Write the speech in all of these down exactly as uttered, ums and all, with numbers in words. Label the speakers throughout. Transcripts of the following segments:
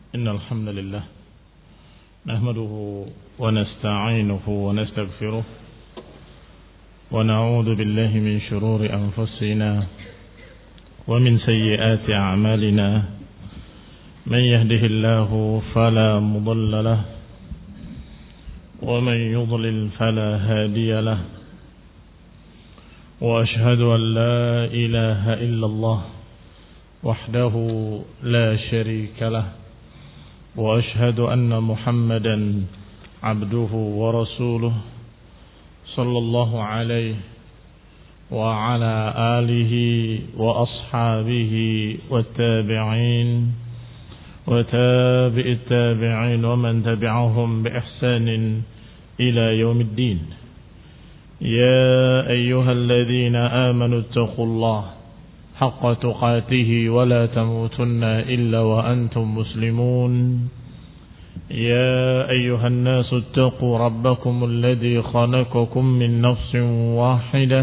Speaker 1: إن الحمد لله نحمده ونستعينه ونستغفره ونعوذ بالله من شرور أنفسنا ومن سيئات أعمالنا من يهده الله فلا مضل له ومن يضلل فلا هادي له وأشهد أن لا إله إلا الله وحده لا شريك له وأشهد أن محمدا عبده ورسوله صلى الله عليه وعلى آله وأصحابه والتابعين وتابع التابعين ومن تبعهم بإحسان إلى يوم الدين. يا أيها الذين آمنوا اتقوا الله حق تقاته ولا تموتن إلا وأنتم مسلمون. يا أيها الناس اتقوا ربكم الذي خلقكم من نفس واحدة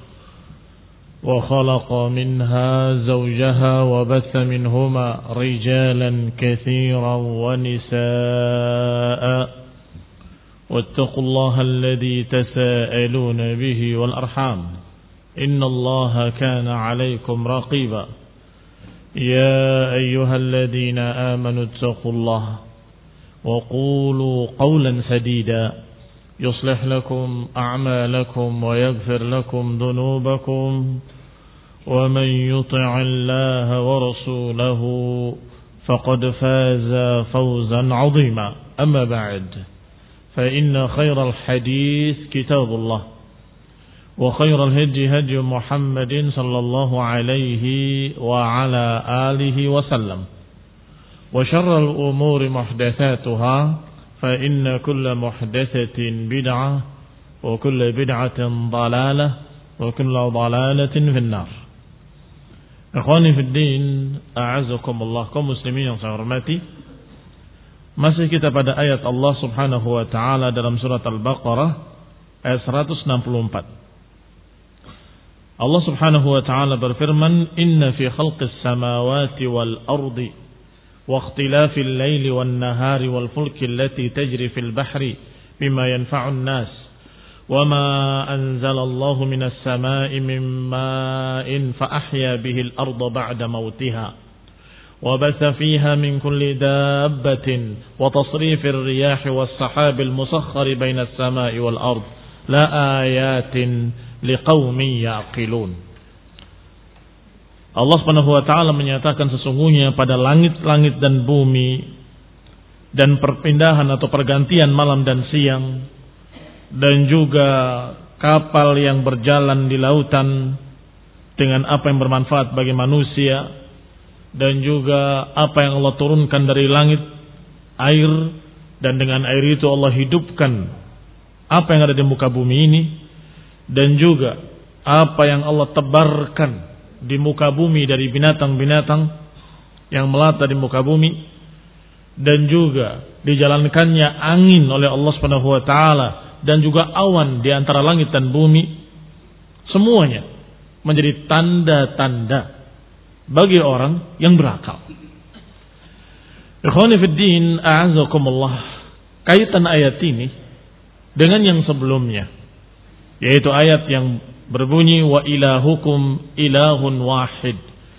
Speaker 1: وخلق منها زوجها وبث منهما رجالا كثيرا ونساء واتقوا الله الذي تساءلون به والأرحام إن الله كان عليكم رقيبا. يا أيها الذين آمنوا اتقوا الله وقولوا قولا سديدا يصلح لكم أعمالكم ويغفر لكم ذنوبكم ومن يطع الله ورسوله فقد فاز فوزا عظيما. أما بعد فإن خير الحديث كتاب الله وخير الهدي هدي محمد صلى الله عليه وعلى آله وسلم وشر الأمور محدثاتها فإن كل محدثة بدعة وكل بدعة ضلالة وكل ضلالة في النار. Ikhwani fi din, a'azakumullah, kaum muslimin yang saya hormati. Masih kita pada ayat Allah Subhanahu wa taala dalam surat Al-Baqarah ayat seratus enam puluh empat. Allah Subhanahu wa taala berfirman, "Inna fi khalqis samawati wal ardi wa ikhtilafil laili wan nahari wal fulki allati tajri fil bahri bima yanfa'un nas wa ma anzalallahu minas samai min ma'in fa ahya bihil arda ba'da mautiha wa batha fiha min kulli dabbatin wa tasrifir riyahi was sahabil musakhkhari bainas samai wal ard la ayatin liqaumin yaqilun." Allah Subhanahu wa taala menyatakan sesungguhnya pada langit-langit dan bumi dan perpindahan atau pergantian malam dan siang dan juga kapal yang berjalan di lautan dengan apa yang bermanfaat bagi manusia dan juga apa yang Allah turunkan dari langit air dan dengan air itu Allah hidupkan apa yang ada di muka bumi ini dan juga apa yang Allah tebarkan di muka bumi dari binatang-binatang yang melata di muka bumi dan juga dijalankannya angin oleh Allah Subhanahu wa taala dan juga awan di antara langit dan bumi, semuanya menjadi tanda-tanda bagi orang yang berakal. Ikhwani fid din, a'azakumullah, kaitan ayat ini dengan yang sebelumnya, yaitu ayat yang berbunyi wa ilahukum ilahun wahid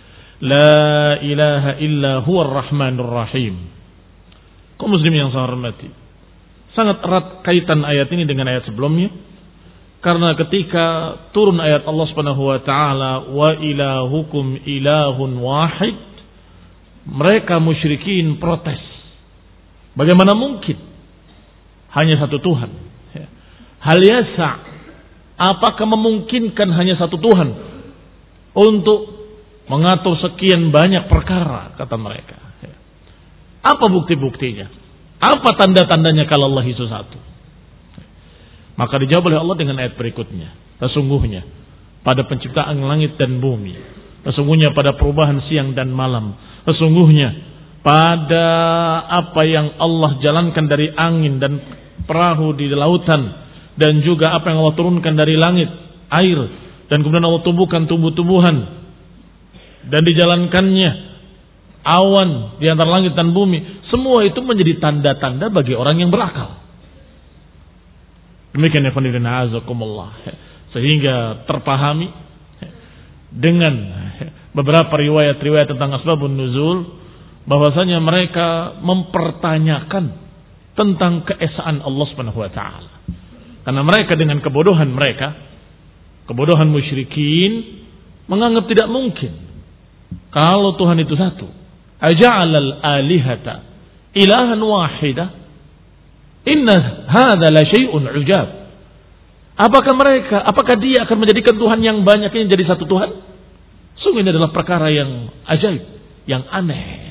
Speaker 1: la ilaha illa huwar rahmanur rahim. Kaum muslimin yang saya hormati, sangat erat kaitan ayat ini dengan ayat sebelumnya, karena ketika turun ayat Allah Subhanahu wa taala wa ilahukum ilahun wahid, mereka musyrikin protes. Bagaimana mungkin hanya satu Tuhan? Hal yasa, apakah memungkinkan hanya satu Tuhan untuk mengatur sekian banyak perkara, kata mereka. Apa bukti-buktinya? Apa tanda-tandanya kalau Allah itu satu? Maka dijawab oleh Allah dengan ayat berikutnya. Sesungguhnya pada penciptaan langit dan bumi, sesungguhnya pada perubahan siang dan malam, sesungguhnya pada apa yang Allah jalankan dari angin dan perahu di lautan, dan juga apa yang Allah turunkan dari langit, air, dan kemudian Allah tumbuhkan tumbuh-tumbuhan dan dijalankannya awan di antara langit dan bumi, semua itu menjadi tanda-tanda bagi orang yang berakal. Demikian ya khonidina azakumullah. Sehingga terpahami dengan beberapa riwayat-riwayat tentang asbabun nuzul bahwasanya mereka mempertanyakan tentang keesaan Allah Subhanahu wa taala. Karena mereka dengan kebodohan mereka, kebodohan musyrikin, menganggap tidak mungkin kalau Tuhan itu satu. Aja'alal alihata ilahan wahida, inna hadza la syai'un ujab. Apakah mereka, apakah dia akan menjadikan Tuhan yang banyak ini jadi satu Tuhan? Sungguh ini adalah perkara yang ajaib, yang aneh.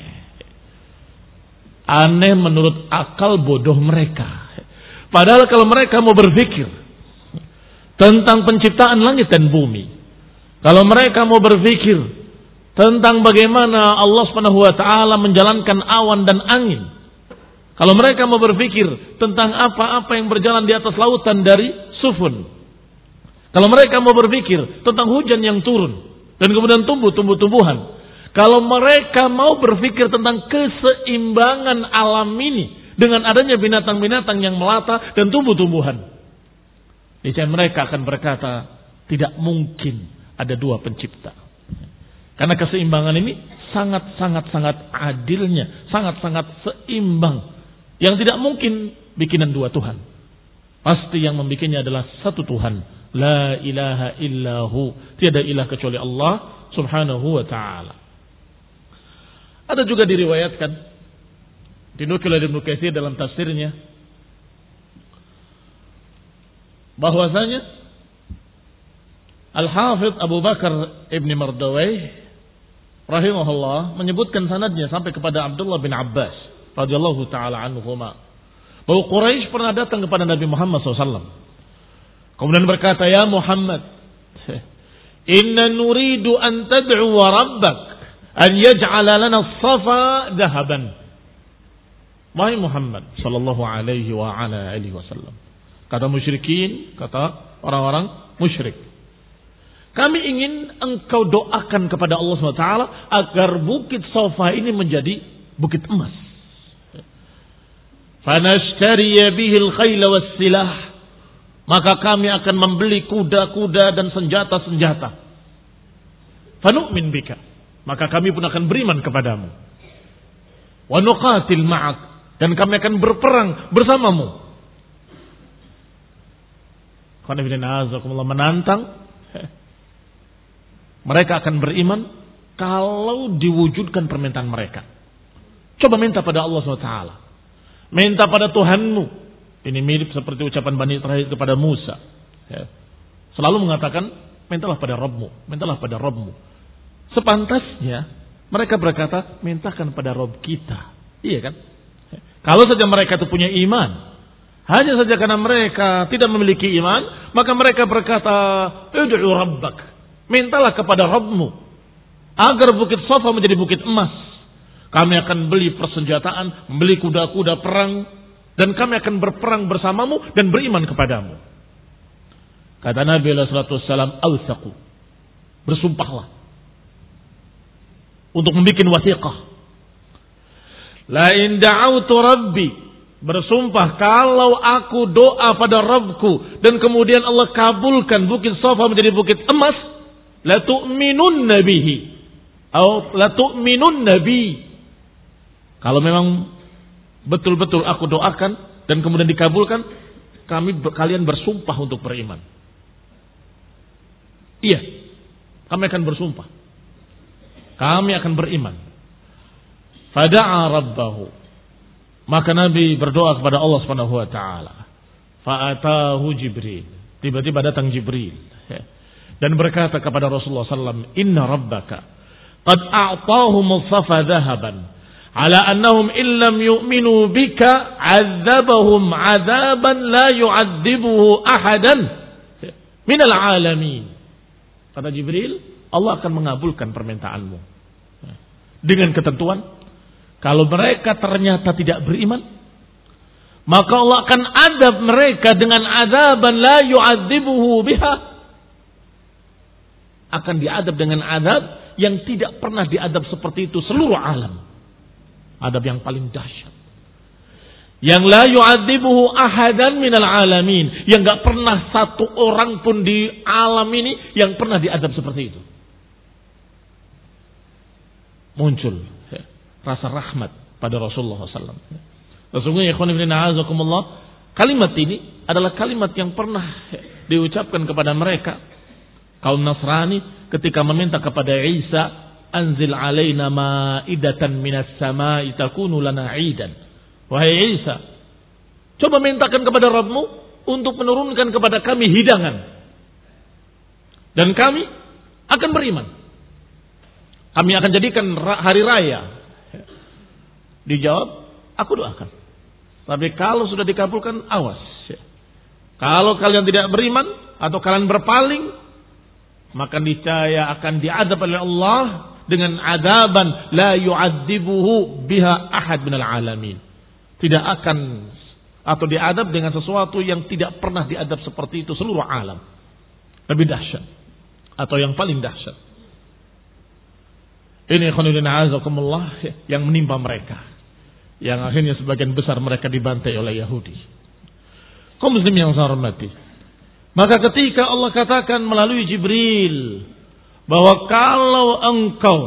Speaker 1: Aneh menurut akal bodoh mereka. Padahal kalau mereka mau berpikir tentang penciptaan langit dan bumi, kalau mereka mau berpikir tentang bagaimana Allah Subhanahu wa taala menjalankan awan dan angin, kalau mereka mau berpikir tentang apa-apa yang berjalan di atas lautan dari sufun, kalau mereka mau berpikir tentang hujan yang turun dan kemudian tumbuh tumbuh-tumbuhan, kalau mereka mau berpikir tentang keseimbangan alam ini dengan adanya binatang-binatang yang melata dan tumbuh-tumbuhan, niscaya mereka akan berkata tidak mungkin ada dua pencipta. Karena keseimbangan ini sangat-sangat-sangat adilnya, sangat-sangat seimbang, yang tidak mungkin bikinan dua Tuhan. Pasti yang membikinnya adalah satu Tuhan. La ilaha illahu, tiada ilah kecuali Allah Subhanahu wa ta'ala. Ada juga diriwayatkan, dinukil oleh Ibnu Katsir dalam tafsirnya, bahwasanya Al-Hafidz Abu Bakar Ibn Mardawai rahimahullah menyebutkan sanadnya sampai kepada Abdullah bin Abbas radhiyallahu taala anhuma, bahwa Quraisy pernah datang kepada Nabi Muhammad shallallahu alaihi wasallam, kemudian berkata, ya Muhammad, inna nuridu an tad'u wa rabbak an yaj'ala lana as-safa dahaban. Wahai Muhammad sallallahu alaihi wa ala alihi wasallam, kata musyrikin, kata orang-orang musyrik, kami ingin engkau doakan kepada Allah subhanahu wa taala agar bukit Safa ini menjadi bukit emas. Fanashtariya bihil khayla was-silah, maka kami akan membeli kuda-kuda dan senjata-senjata. Fanu'min bika, maka kami pun akan beriman kepadamu. Wa nuqatil ma'ak, dan kami akan berperang bersamamu. Menantang, mereka akan beriman kalau diwujudkan permintaan mereka. Coba minta pada Allah subhanahu wa taala, minta pada Tuhanmu. Ini mirip seperti ucapan Bani Israil kepada Musa. Selalu mengatakan, mintalah pada Rabbmu, mintalah pada Rabbmu. Sepantasnya mereka berkata, mintakan pada Rabb kita. Iya kan? Kalau saja mereka itu punya iman, hanya saja karena mereka tidak memiliki iman, maka mereka berkata, ud'u rabbak, mintalah kepada Rabbmu agar bukit Safa menjadi bukit emas. Kami akan beli persenjataan, membeli kuda-kuda perang, dan kami akan berperang bersamamu dan beriman kepadamu. Kata Nabi sallallahu alaihi wasallam, awsaqu, bersumpahlah untuk membuat wasiqah. La in da'autu rabbi, bersumpah kalau aku doa pada Rabbku dan kemudian Allah kabulkan bukit Safa menjadi bukit emas, la tu'minunna bihi atau la tu'minunna bi. Kalau memang betul-betul aku doakan dan kemudian dikabulkan, kami kalian bersumpah untuk beriman. Iya, kami akan bersumpah, kami akan beriman. Fada'a rabbahu, maka Nabi berdoa kepada Allah Subhanahu wa taala. Fa'atahu Jibril, tiba-tiba datang Jibril dan berkata kepada Rasulullah sallallahu alaihi wasallam, inna rabbaka qad a'tahum as-safa dhahaban ala annahum illam yu'minu bika 'adzabahum 'adzaban la yu'adzibuhu ahadan minal 'alamin. Kata Jibril, Allah akan mengabulkan permintaanmu dengan ketentuan, kalau mereka ternyata tidak beriman, maka Allah akan adab mereka dengan azaban la yu'adzibuhu biha, akan diadab dengan azab yang tidak pernah diadab seperti itu seluruh alam. Adab yang paling dahsyat. Yang la yu'adzibuhu ahadan minal alamin. Yang gak pernah satu orang pun di alam ini yang pernah diadab seperti itu. Muncul ya, rasa rahmat pada Rasulullah shallallahu alaihi wasallam. Sesungguhnya ikhwan fillah a'azakumullah, kalimat ini adalah kalimat yang pernah ya, diucapkan kepada mereka kaum Nasrani ketika meminta kepada Isa, anzil alaina ma'idatan minas sama'i takunu lana 'idan. Wahai Isa, coba mintakan kepada Rabbmu untuk menurunkan kepada kami hidangan, dan kami akan beriman. Kami akan jadikan hari raya. Dijawab, aku doakan. Tapi kalau sudah dikabulkan, awas. Kalau kalian tidak beriman atau kalian berpaling, maka niscaya akan diadab oleh Allah dengan adaban la yu'adzibuhu biha ahad minal alamin. Tidak akan atau diadab dengan sesuatu yang tidak pernah diadab seperti itu seluruh alam. Lebih dahsyat atau yang paling dahsyat. Ini khonudina azakumullah yang menimpa mereka, yang akhirnya sebagian besar mereka dibantai oleh Yahudi. Kaum muslim yang saya hormati, maka ketika Allah katakan melalui Jibril bahwa kalau engkau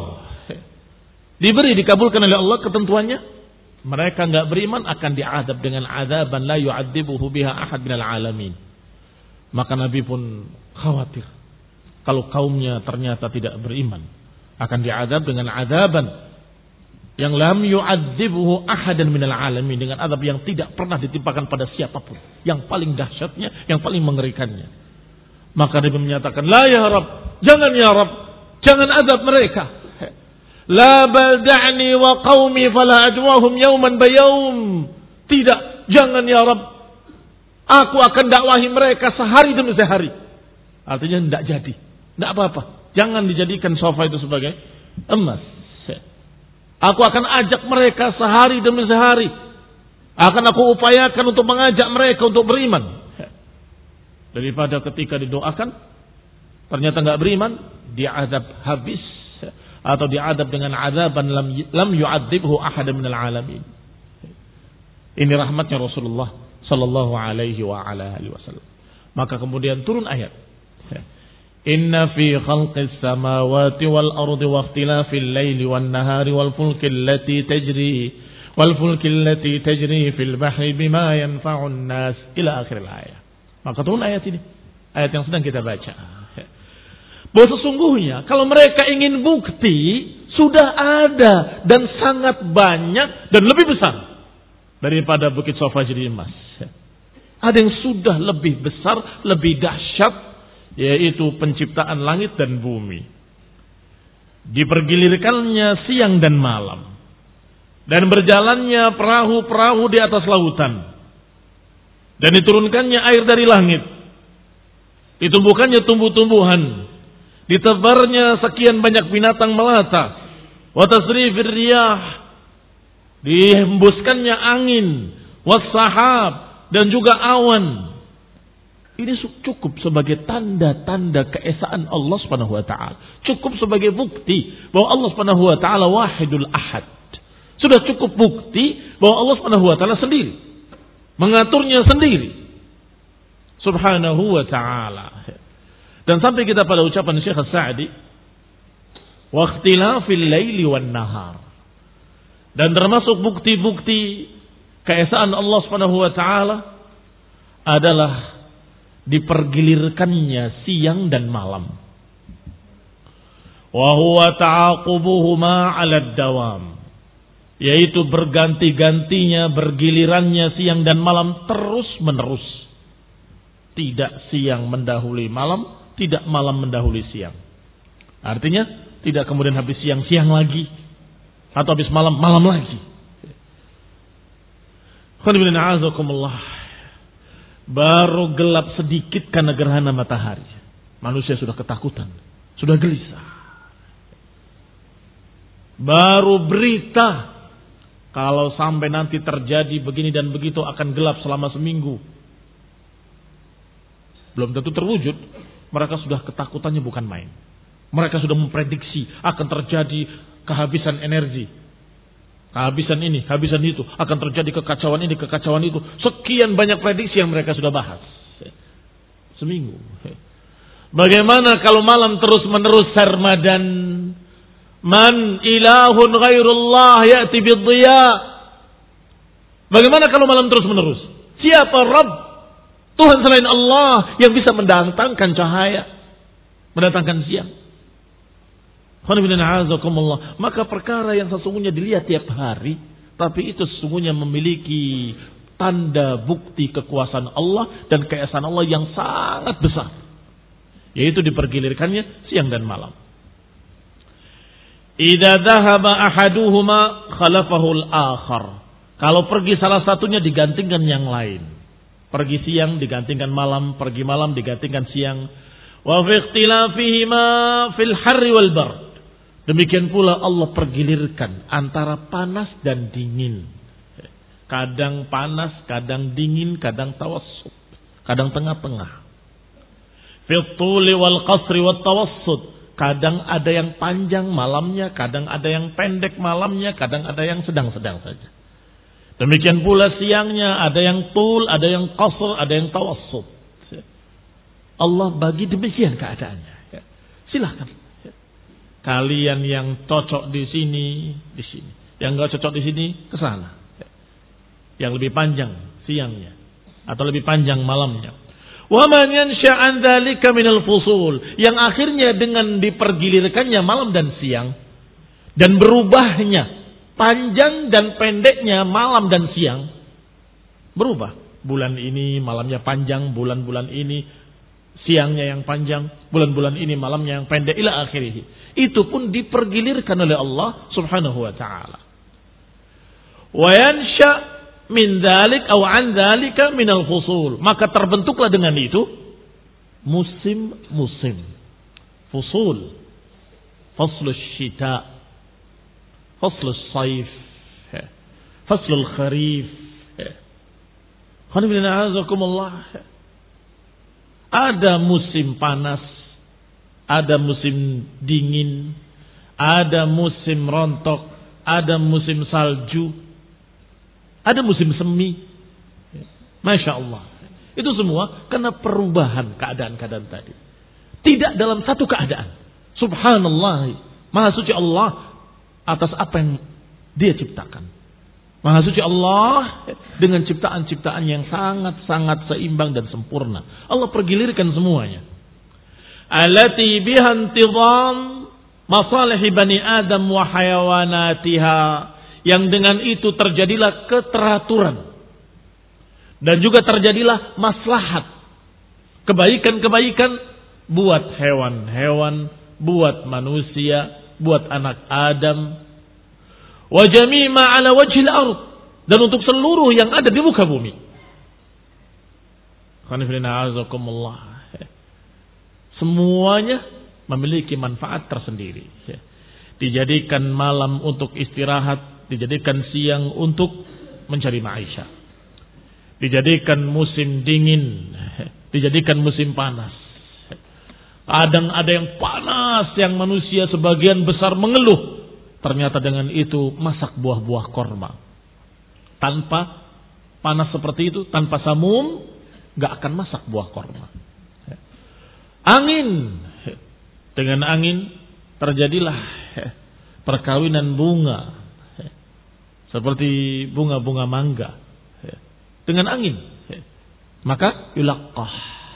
Speaker 1: diberi dikabulkan oleh Allah ketentuannya, mereka enggak beriman akan diadab dengan adaban la yu'adzibuhu biha ahad minal alamin. Maka Nabi pun khawatir kalau kaumnya ternyata tidak beriman, akan diadab dengan adaban yang lam yu'adzibuhu ahadan minal alamin, dengan adab yang tidak pernah ditimpakan pada siapapun, yang paling dahsyatnya, yang paling mengerikannya. Maka Nabi menyatakan, la ya Rabb, jangan ya Rabb, jangan adab mereka. La bal da'ni wa qaumi fala adwahum yawman bayawm. Tidak, jangan ya Rabb, aku akan dakwahi mereka sehari demi sehari. Artinya tidak jadi, tidak apa-apa. Jangan dijadikan sofa itu sebagai emas. Aku akan ajak mereka sehari demi sehari. Akan aku upayakan untuk mengajak mereka untuk beriman. Daripada ketika didoakan ternyata enggak beriman, diadab habis atau diadab dengan azaban lam lam yu'adzibhu ahadan minal alamin. Ini rahmatnya Rasulullah sallallahu alaihi wa ala alihi wasallam. Maka kemudian turun ayat. Inna fi khalqis samawati wal ardi wa ikhtilafil laili wan nahari wal fulki allati tajri wal fulki allati tajri fil bahri bima yanfa'un nas ila akhir ayat. Maka turun ayat ini, ayat yang sedang kita baca. Bahwa sesungguhnya kalau mereka ingin bukti sudah ada dan sangat banyak dan lebih besar daripada Bukit Sofa jadi emas. Ada yang sudah lebih besar, lebih dahsyat, yaitu penciptaan langit dan bumi. Dipergilirkannya siang dan malam, dan berjalannya perahu-perahu di atas lautan, dan diturunkannya air dari langit, ditumbuhkannya tumbuh-tumbuhan, ditebarnya sekian banyak binatang melata, wa tasrifir riyah, dihembuskannya angin, was-sahab, dan juga awan. Ini cukup sebagai tanda-tanda keesaan Allah Subhanahu wa taala. Cukup sebagai bukti bahwa Allah Subhanahu wa taala wahidul ahad. Sudah cukup bukti bahwa Allah Subhanahu wa taala sendiri, mengaturnya sendiri. Subhanahu wa taala. Dan sampai kita pada ucapan Syekh As-Sa'di, wa ikhtilafil laili wan nahar. Dan termasuk bukti-bukti keesaan Allah Subhanahu wa taala adalah dipergilirkannya siang dan malam. Wa huwa ta'aqubuhuma 'ala dawam, yaitu berganti-gantinya, bergilirannya siang dan malam terus menerus. Tidak siang mendahului malam, tidak malam mendahului siang. Artinya tidak kemudian habis siang siang lagi, atau habis malam malam lagi. Khonibillah azakumullah. Baru gelap sedikit karena gerhana matahari, manusia sudah ketakutan, sudah gelisah. Baru berita kalau sampai nanti terjadi begini dan begitu akan gelap selama seminggu, belum tentu terwujud, mereka sudah ketakutannya bukan main. Mereka sudah memprediksi akan terjadi kehabisan energi. Kehabisan ini, kehabisan itu. Akan terjadi kekacauan ini, kekacauan itu. Sekian banyak prediksi yang mereka sudah bahas. Seminggu. Bagaimana kalau malam terus menerus sarmadan? Man ilahun ghairullah ya'ti bidhiya. Bagaimana kalau malam terus menerus? Siapa Rabb? Tuhan selain Allah yang bisa mendatangkan cahaya, mendatangkan siang. Maka perkara yang sesungguhnya dilihat tiap hari, tapi itu sesungguhnya memiliki tanda bukti kekuasaan Allah dan keesaan Allah yang sangat besar, yaitu dipergilirkannya siang dan malam. Idza dhahaba ahaduhuma khalafahu al-akhar. Kalau pergi salah satunya digantikan yang lain. Pergi siang digantikan malam, pergi malam digantikan siang. Wa fi ikhtilafihima fil harri wal bard. Demikian pula Allah pergilirkan antara panas dan dingin. Kadang panas, kadang dingin, kadang tawassut, kadang tengah-tengah. Fil tuli wal qasri wat tawassut. Kadang ada yang panjang malamnya, kadang ada yang pendek malamnya, kadang ada yang sedang-sedang saja. Demikian pula siangnya, ada yang tul, ada yang qasr, ada yang tawassut. Allah bagi demikian keadaannya. Silahkan. Kalian yang cocok di sini, di sini. Yang enggak cocok di sini, ke sana. Yang lebih panjang siangnya atau lebih panjang malamnya. Wa man yansha an dzalika minal fusul, yang akhirnya dengan dipergilirkannya malam dan siang dan berubahnya panjang dan pendeknya malam dan siang, berubah. Bulan ini malamnya panjang, bulan-bulan ini siangnya yang panjang, bulan-bulan ini malamnya yang pendek, ila akhirih. Itu pun dipergilirkan oleh Allah Subhanahu wa taala. Wa yansha min dzalik aw an dzalika minal fusul, maka terbentuklah dengan itu musim-musim. Fusul, faslus syita, faslus saif, faslul kharif. Ada musim panas, ada musim dingin, ada musim rontok, ada musim salju, ada musim semi. Masya Allah. Itu semua karena perubahan keadaan-keadaan tadi. Tidak dalam satu keadaan. Subhanallah. Maha suci Allah atas apa yang dia ciptakan. Maha suci Allah dengan ciptaan-ciptaan yang sangat-sangat seimbang dan sempurna. Allah pergilirkan semuanya. Allati biha intizam masalih bani Adam wa hayawanatiha. Yang dengan itu terjadilah keteraturan. Dan juga terjadilah maslahat. Kebaikan-kebaikan buat hewan-hewan, buat manusia, buat anak Adam. Wa jami'a ala wajhil ard, dan untuk seluruh yang ada di muka bumi. Semuanya memiliki manfaat tersendiri. Dijadikan malam untuk istirahat, dijadikan siang untuk mencari maisha. Dijadikan musim dingin, dijadikan musim panas. Kadang ada yang panas yang manusia sebagian besar mengeluh. Ternyata dengan itu masak buah-buah korma. Tanpa panas seperti itu, tanpa samum, gak akan masak buah korma. Angin. Dengan angin terjadilah perkawinan bunga. Seperti bunga-bunga mangga. Dengan angin. Maka yulaqqah.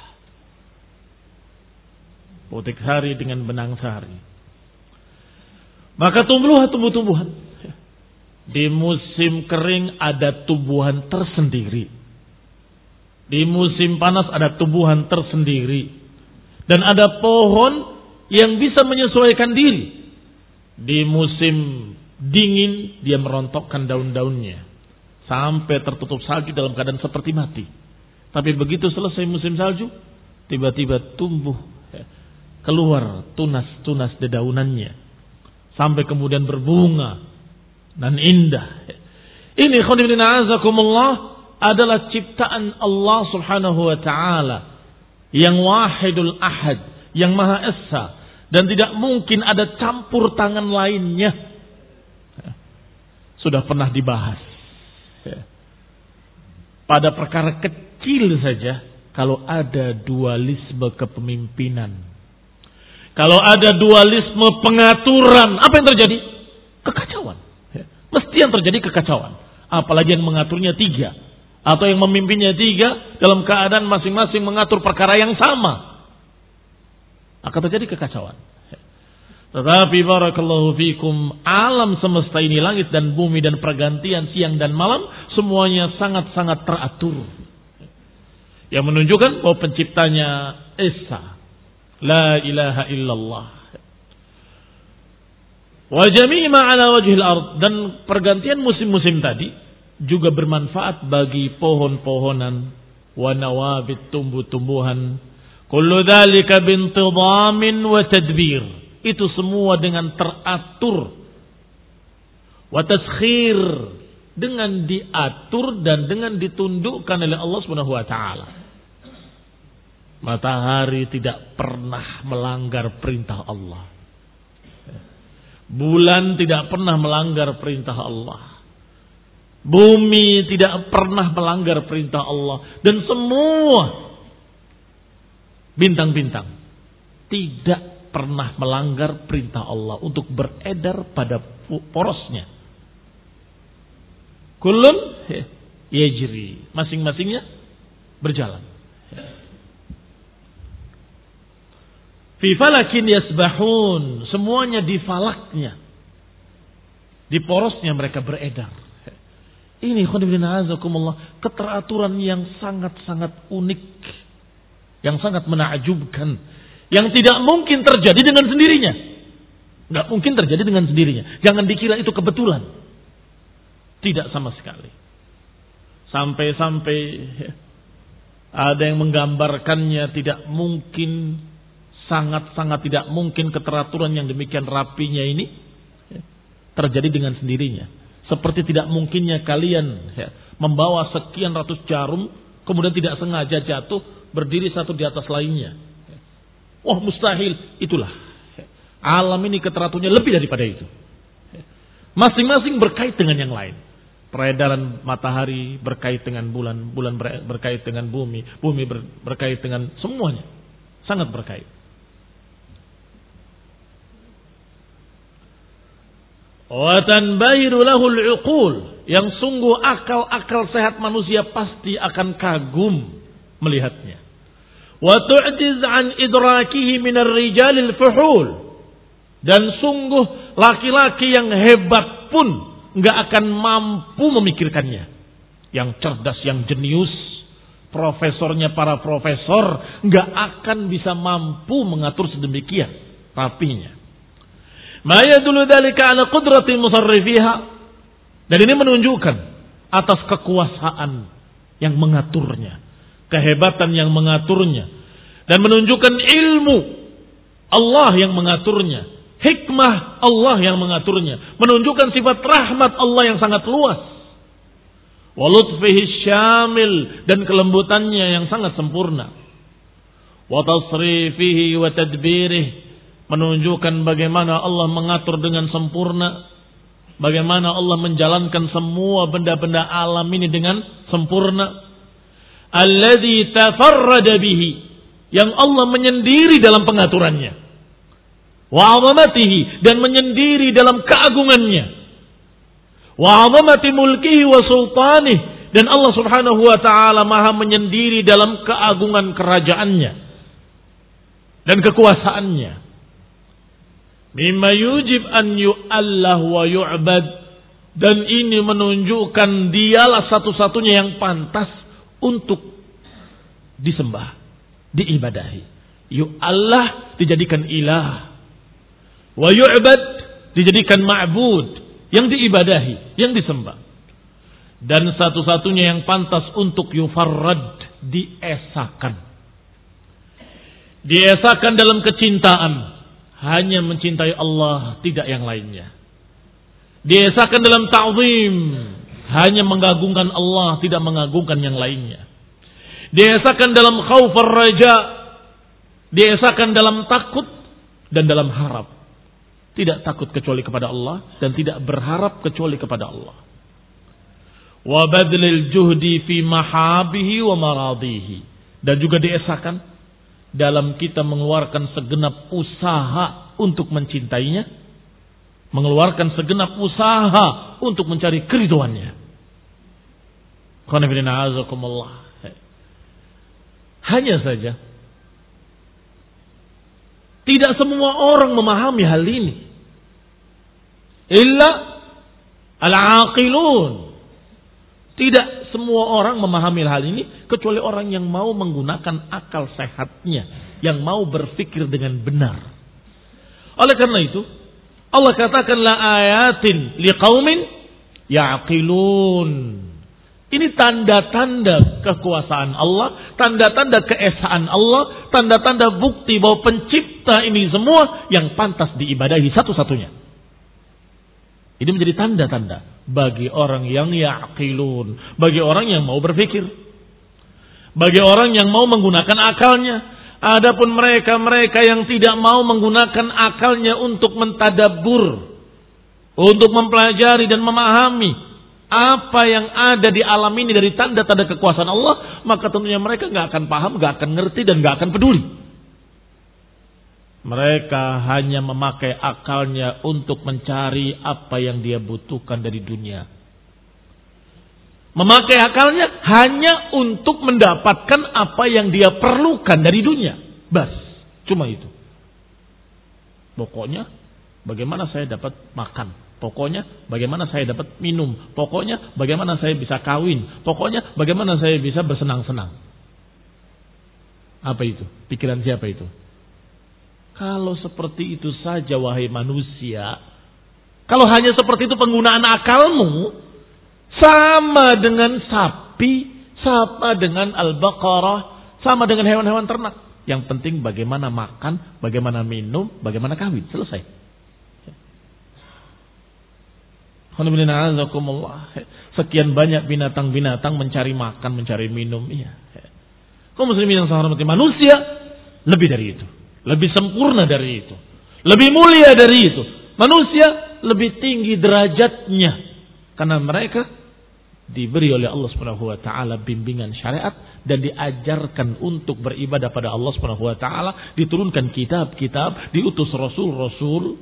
Speaker 1: Putik sari dengan benang sari. Maka tumbuhlah tumbuh-tumbuhan. Di musim kering ada tumbuhan tersendiri. Di musim panas ada tumbuhan tersendiri. Dan ada pohon yang bisa menyesuaikan diri. Di musim dingin dia merontokkan daun-daunnya sampai tertutup salju dalam keadaan seperti mati. Tapi begitu selesai musim salju, tiba-tiba tumbuh, keluar tunas-tunas dedaunannya. Sampai kemudian berbunga dan indah. Ini khonibin a'azakumullah adalah ciptaan Allah subhanahu wa ta'ala. Yang wahidul ahad. Yang maha esa. dan tidak mungkin ada campur tangan lainnya. Sudah pernah dibahas. Pada perkara kecil saja, kalau ada dualisme kepemimpinan, kalau ada dualisme pengaturan, apa yang terjadi? Kekacauan. Mesti yang terjadi kekacauan. Apalagi yang mengaturnya tiga, atau yang memimpinnya tiga, dalam keadaan masing-masing mengatur perkara yang sama, akan terjadi kekacauan. Tetapi barakallahu fikum, alam semesta ini, langit dan bumi dan pergantian siang dan malam, semuanya sangat-sangat teratur. Yang menunjukkan bahwa penciptanya Esa, la ilaha illallah. Wa jami'a ala wajhil ard, dan pergantian musim-musim tadi juga bermanfaat bagi pohon-pohonan, wa nawabit, tumbuh-tumbuhan. Kullu dzalika bintidamin wa tadbir. Itu semua dengan teratur. Wa taskhir, dengan diatur dan dengan ditundukkan oleh Allah Subhanahu wa taala. Matahari tidak pernah melanggar perintah Allah. Bulan tidak pernah melanggar perintah Allah. Bumi tidak pernah melanggar perintah Allah. Dan semua bintang-bintang tidak pernah melanggar perintah Allah untuk beredar pada porosnya. Kullun yajri, masing-masingnya berjalan. Fi falakin yasbahun, semuanya di falaknya, di porosnya mereka beredar. Ini khonibina azakumullah, keteraturan yang sangat-sangat unik, yang sangat menakjubkan, yang tidak mungkin terjadi dengan sendirinya. Nggak mungkin terjadi dengan sendirinya. Jangan dikira itu kebetulan. Tidak sama sekali. Sampai-sampai ada yang menggambarkannya, tidak mungkin, sangat-sangat tidak mungkin keteraturan yang demikian rapinya ini terjadi dengan sendirinya. Seperti tidak mungkinnya kalian ya, membawa sekian ratus jarum, kemudian tidak sengaja jatuh, berdiri satu di atas lainnya. Wah, mustahil. Itulah. Alam ini keteraturnya lebih daripada itu. Masing-masing berkait dengan yang lain. Peredaran matahari berkait dengan bulan, bulan berkait dengan bumi, bumi ber, berkait dengan semuanya. Sangat berkait. Wa tanbahiru lahul uqul, yang sungguh akal-akal sehat manusia pasti akan kagum melihatnya. Wa tu'jiz an idrakihi minar rijalil fuhul, dan sungguh laki-laki yang hebat pun enggak akan mampu memikirkannya. Yang cerdas, yang jenius, profesornya para profesor enggak akan bisa mampu mengatur sedemikian rapinya. Ma yadullu dzalika ala qudratil musarrifiha, dan ini menunjukkan atas kekuasaan yang mengaturnya, kehebatan yang mengaturnya, dan menunjukkan ilmu Allah yang mengaturnya, hikmah Allah yang mengaturnya, menunjukkan sifat rahmat Allah yang sangat luas, wa lutfihi syamil, dan kelembutannya yang sangat sempurna, wa tasrifihi wa tadbirihi, menunjukkan bagaimana Allah mengatur dengan sempurna, bagaimana Allah menjalankan semua benda-benda alam ini dengan sempurna. Alladzi tafarrada bihi, yang Allah menyendiri dalam pengaturannya. Wa 'azamatihi, dan menyendiri dalam keagungannya. Wa 'azamati mulkihi wa sultanih, dan Allah Subhanahu wa taala Maha menyendiri dalam keagungan kerajaannya dan kekuasaannya. Mimma yujib an yu'allah wa yu'bad, dan ini menunjukkan dialah satu-satunya yang pantas untuk disembah, diibadahi. Yu'allah dijadikan ilah, wa yu'bad dijadikan ma'bud, yang diibadahi, yang disembah. Dan satu-satunya yang pantas untuk yufarrad, diesakan. Diesakan dalam kecintaan, hanya mencintai Allah, tidak yang lainnya. Diesakan dalam ta'zim, hanya mengagungkan Allah, tidak mengagungkan yang lainnya. Diesakan dalam khauf ar-raja, diesakan dalam takut, dan dalam harap. Tidak takut kecuali kepada Allah dan tidak berharap kecuali kepada Allah. Wa badlil juhdi fi mahabihi wa maradihi. Dan juga diesakan dalam kita mengeluarkan segenap usaha untuk mencintainya, mengeluarkan segenap usaha untuk mencari keriduannya. Hanya saja tidak semua orang memahami hal ini. Illa al-aqilun. Tidak semua orang memahami hal ini kecuali orang yang mau menggunakan akal sehatnya, yang mau berpikir dengan benar. Oleh karena itu, Allah katakan la ayatin liqaumin ya'qilun. Ini tanda-tanda kekuasaan Allah, tanda-tanda keesaan Allah, tanda-tanda bukti bahwa pencipta ini semua yang pantas diibadahi satu-satunya. Ini menjadi tanda-tanda bagi orang yang ya'qilun, bagi orang yang mau berpikir, bagi orang yang mau menggunakan akalnya. Adapun mereka-mereka yang tidak mau menggunakan akalnya untuk mentadabbur, untuk mempelajari dan memahami apa yang ada di alam ini dari tanda-tanda kekuasaan Allah, maka tentunya mereka nggak akan paham, nggak akan ngerti, dan nggak akan peduli. Mereka hanya memakai akalnya untuk mencari apa yang dia butuhkan dari dunia. Memakai akalnya hanya untuk mendapatkan apa yang dia perlukan dari dunia. Bas, cuma itu. Pokoknya bagaimana saya dapat makan. Pokoknya bagaimana saya dapat minum. Pokoknya bagaimana saya bisa kawin. Pokoknya bagaimana saya bisa bersenang-senang. Apa itu? Pikiran siapa itu? Kalau seperti itu saja wahai manusia, kalau hanya seperti itu penggunaan akalmu, sama dengan sapi, sama dengan al-baqarah, sama dengan hewan-hewan ternak. Yang penting bagaimana makan, bagaimana minum, bagaimana kawin. Selesai. Sekian banyak binatang-binatang mencari makan, mencari minum. Iya. Kaum muslimin yang saya hormati, manusia lebih dari itu. Lebih sempurna dari itu. Lebih mulia dari itu. Manusia lebih tinggi derajatnya. Karena mereka diberi oleh Allah Subhanahu wa taala bimbingan syariat dan diajarkan untuk beribadah pada Allah Subhanahu wa taala, diturunkan kitab-kitab, diutus rasul-rasul.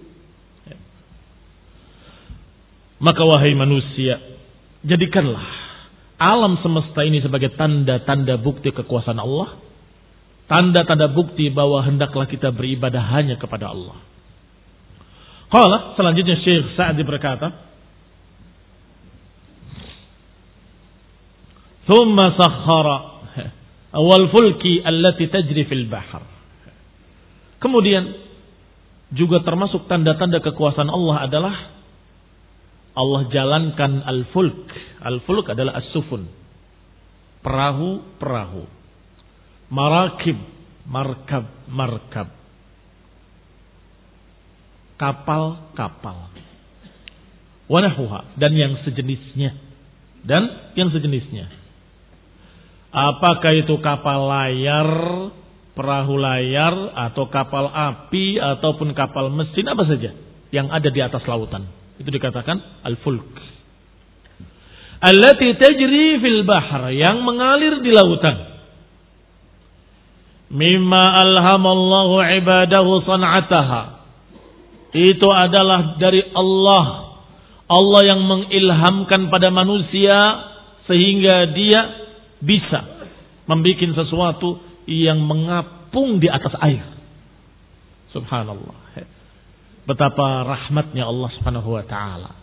Speaker 1: Maka wahai manusia, jadikanlah alam semesta ini sebagai tanda-tanda bukti kekuasaan Allah. Tanda-tanda bukti bahwa hendaklah kita beribadah hanya kepada Allah. Qala, selanjutnya Syekh Sa'di berkata, "Tsumma sakhkhara awal fulki allati tajri fil bahr." Kemudian juga termasuk tanda-tanda kekuasaan Allah adalah Allah jalankan al-fulk. Al-fulk adalah as-sufun. Perahu-perahu. Marakib, markab, markab. Kapal-kapal. Wanahuha, dan yang sejenisnya. Dan yang sejenisnya. Apakah itu kapal layar, perahu layar, atau kapal api, ataupun kapal mesin, apa saja yang ada di atas lautan. Itu dikatakan al-fulk. Allati tajri fil bahr, yang mengalir di lautan. Mimma alhamallahu ibadahu san'ataha. Itu adalah dari Allah. Allah yang mengilhamkan pada manusia sehingga dia bisa membuat sesuatu yang mengapung di atas air. Subhanallah. Betapa rahmatnya Allah Subhanahu wa taala.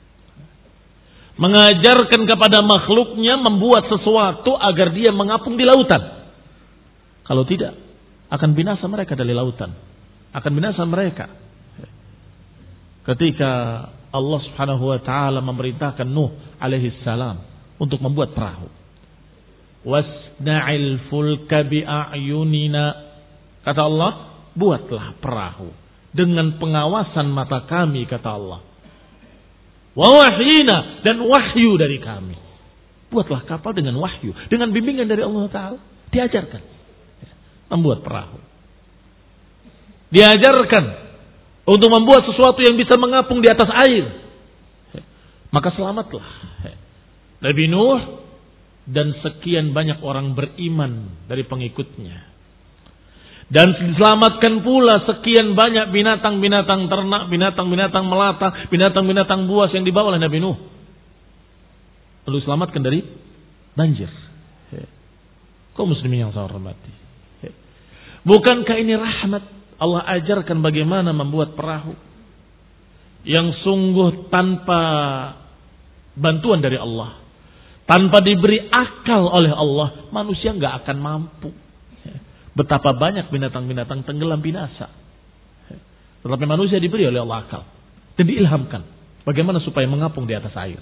Speaker 1: Mengajarkan kepada makhluknya membuat sesuatu agar dia mengapung di lautan. Kalau tidak, akan binasa mereka dari lautan. Akan binasa mereka. Ketika Allah Subhanahu wa taala memerintahkan Nuh alaihi salam untuk membuat perahu. Wasna'il fulka bi'ayunina. Kata Allah, buatlah perahu dengan pengawasan mata kami, kata Allah. Wa wahyina, dan wahyu dari kami. Buatlah kapal dengan wahyu, dengan bimbingan dari Allah taala. Diajarkan membuat perahu. diajarkan untuk membuat sesuatu yang bisa mengapung di atas air, maka selamatlah Nabi Nuh dan sekian banyak orang beriman dari pengikutnya. Dan diselamatkan pula sekian banyak binatang-binatang ternak, binatang-binatang melata, binatang-binatang buas yang dibawa oleh Nabi Nuh. Lalu selamatkan dari banjir. Kau muslimin yang saya hormati. Bukankah ini rahmat? Allah ajarkan bagaimana membuat perahu yang sungguh tanpa bantuan dari Allah, tanpa diberi akal oleh Allah, manusia nggak akan mampu. Betapa banyak binatang-binatang tenggelam binasa. Tetapi manusia diberi oleh Allah akal dan diilhamkan bagaimana supaya mengapung di atas air.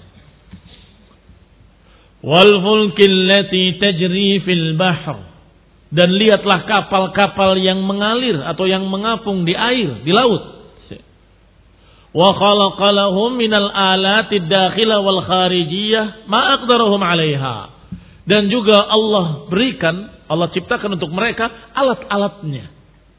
Speaker 1: Wal fulkil lati tajri fil bahr, dan lihatlah kapal-kapal yang mengalir atau yang mengapung di air, di laut. Wa khalaqa lahum minal alatid dakhila wal kharijiyah ma aqdarahum 'alaiha, dan juga Allah berikan, Allah ciptakan untuk mereka alat-alatnya.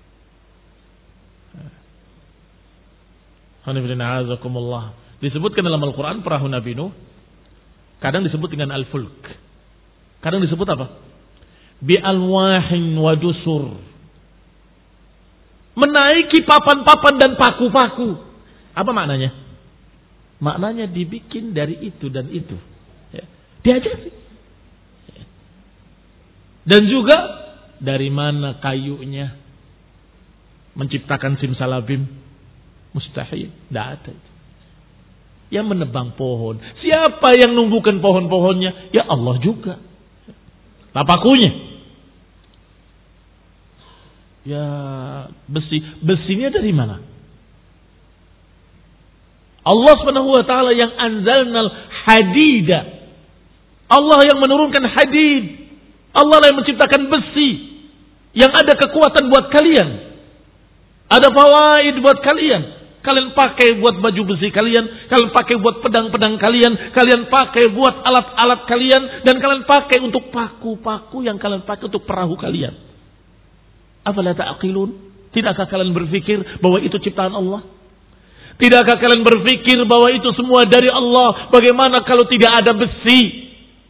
Speaker 1: Disebutkan dalam Al-Quran perahu Nabi Nuh kadang disebut dengan al-fulk, kadang disebut apa? Bi alwahin wa dusur, menaiki papan-papan dan paku-paku. Apa maknanya? Maknanya dibikin dari itu dan itu, ya. Diajari. Dan juga dari mana kayunya, menciptakan simsalabim, mustahil, tidak ada. Yang menebang pohon, siapa yang numbuhkan pohon-pohonnya? Ya Allah juga. Nah, pakunya, ya besi, besinya dari mana? Allah Subhanahu wa taala yang anzalnal hadida. Allah yang menurunkan hadid. Allah yang menciptakan besi yang ada kekuatan buat kalian. Ada fawaid buat kalian. Kalian pakai buat baju besi kalian, kalian pakai buat pedang-pedang kalian, kalian pakai buat alat-alat kalian, dan kalian pakai untuk paku-paku yang kalian pakai untuk perahu kalian. Afala ta'qilun? Tidakkah kalian berpikir bahwa itu ciptaan Allah? Tidakkah kalian berpikir bahwa itu semua dari Allah? Bagaimana kalau tidak ada besi?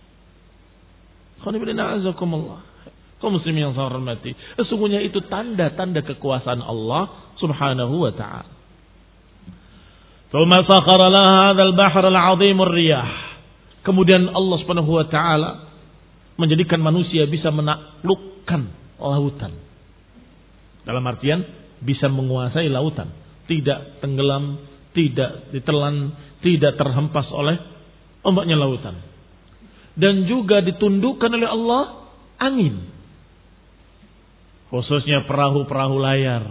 Speaker 1: Kaum muslimin yang saya hormati, sesungguhnya itu tanda-tanda kekuasaan Allah Subhanahu wa ta'ala. Tsumma sakhara laha hadzal bahr al-'azim ar-riyah. Kemudian Allah Subhanahu wa ta'ala menjadikan manusia bisa menaklukkan lautan. Dalam artian bisa menguasai lautan, tidak tenggelam, tidak ditelan, tidak terhempas oleh ombaknya lautan. Dan juga ditundukkan oleh Allah angin, khususnya perahu-perahu layar.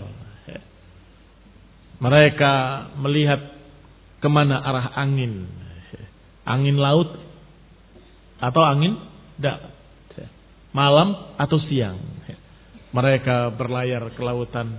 Speaker 1: Mereka melihat kemana arah angin, angin laut atau angin darat, malam atau siang. Mereka berlayar ke lautan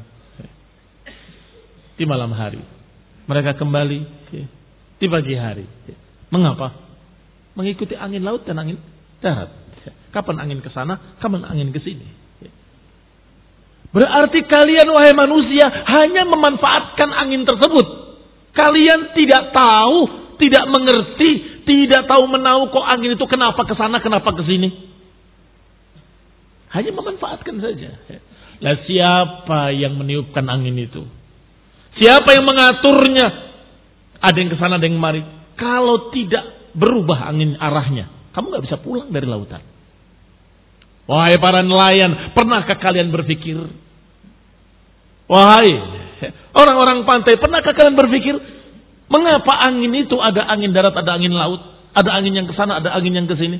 Speaker 1: di malam hari, mereka kembali di pagi hari. Mengapa? Mengikuti angin laut dan angin darat. Kapan angin ke sana, kapan angin ke sini. Berarti kalian wahai manusia hanya memanfaatkan angin tersebut. Kalian tidak tahu, tidak mengerti, tidak tahu menahu kok angin itu kenapa ke sana, kenapa ke sini. Hanya memanfaatkan saja. Lah siapa yang meniupkan angin itu? Siapa yang mengaturnya? Ada yang ke sana, ada yang kemari. Kalau tidak berubah angin arahnya, kamu nggak bisa pulang dari lautan. Wahai para nelayan, pernahkah kalian berpikir? Wahai orang-orang pantai, pernahkah kalian berpikir mengapa angin itu ada angin darat, ada angin laut, ada angin yang ke sana, ada angin yang ke sini?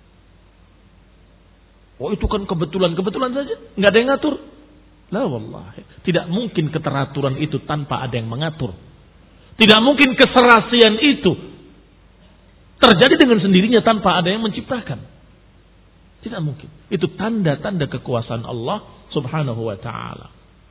Speaker 1: Oh, itu kan kebetulan-kebetulan saja, nggak ada yang ngatur. La wallahi, tidak mungkin keteraturan itu tanpa ada yang mengatur. Tidak mungkin keserasian itu terjadi dengan sendirinya tanpa ada yang menciptakan. Tidak mungkin. Itu tanda-tanda kekuasaan Allah Subhanahu wa ta'ala.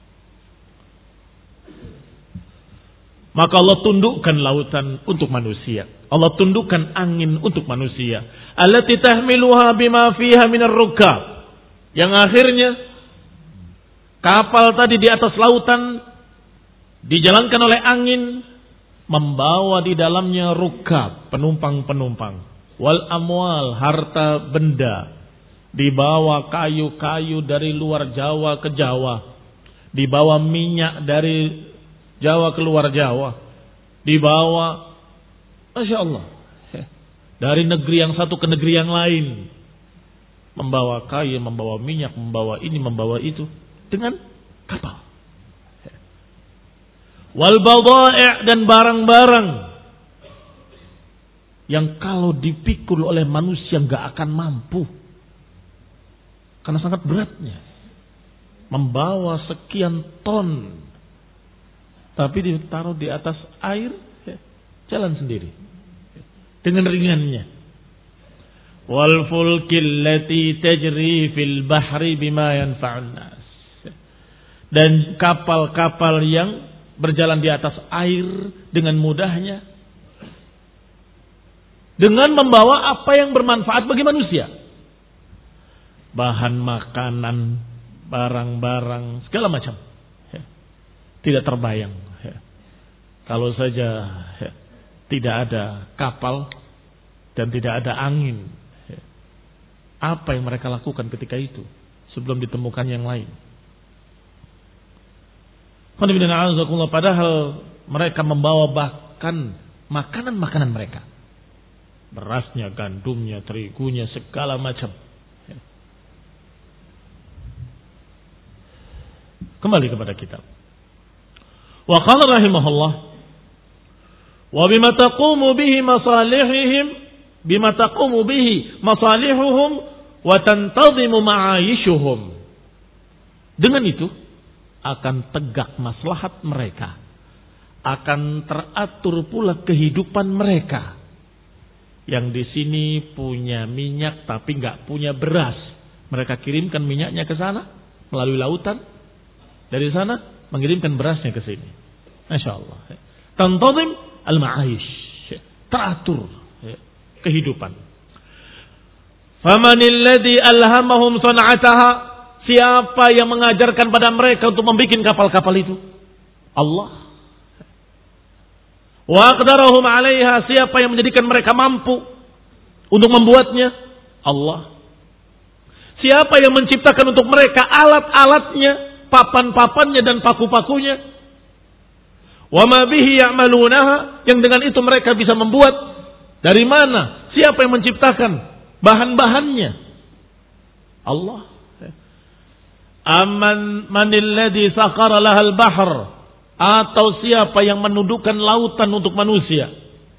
Speaker 1: Maka Allah tundukkan lautan untuk manusia. Allah tundukkan angin untuk manusia. Allati tahmiluha bima fiha minar rukab. Yang akhirnya Kapal tadi di atas lautan dijalankan oleh angin, membawa di dalamnya rukab, penumpang-penumpang, wal amwal, harta benda, dibawa kayu-kayu dari luar Jawa ke Jawa, dibawa minyak dari Jawa ke luar Jawa, dibawa, Masya Allah, dari negeri yang satu ke negeri yang lain, membawa kayu, membawa minyak, membawa ini, membawa itu, dengan kapal. Wal badai' dan barang-barang yang kalau dipikul oleh manusia nggak akan mampu, karena sangat beratnya, membawa sekian ton, tapi ditaruh di atas air, jalan sendiri dengan ringannya. Wal fulkil lati tajri fil bahri bima yanfa'un nas, dan kapal-kapal yang berjalan di atas air dengan mudahnya, dengan membawa apa yang bermanfaat bagi manusia, bahan makanan, barang-barang, segala macam. Tidak terbayang kalau saja tidak ada kapal dan tidak ada angin, apa yang mereka lakukan ketika itu sebelum ditemukan yang lain. Padahal mereka membawa bahkan makanan-makanan mereka, berasnya, gandumnya, terigunya, segala macam. Kembali kepada kitab. Wa qala rahimahullah, wa bima taqumu bihi masalihihim, bima taqumu bihi masalihuhum wa tantazimu ma'ayishuhum. Dengan itu akan tegak maslahat mereka, akan teratur pula kehidupan mereka. Yang di sini punya minyak tapi nggak punya beras, mereka kirimkan minyaknya ke sana melalui lautan, dari sana mengirimkan berasnya ke sini. Masya Allah. Tantazim al-ma'ayish, teratur kehidupan. Famanil ladzi alhamahum san'ataha, siapa yang mengajarkan pada mereka untuk membuat kapal-kapal itu? Allah. Wa aqdarahum 'alaiha, siapa yang menjadikan mereka mampu untuk membuatnya? Allah. Siapa yang menciptakan untuk mereka alat-alatnya, papan-papannya dan paku-pakunya? Wa ma bihi ya'malunaha, yang dengan itu mereka bisa membuat. Dari mana? Siapa yang menciptakan bahan-bahannya? Allah. Amman manil ladzi sakhara lahal bahr, atau siapa yang menundukkan lautan untuk manusia,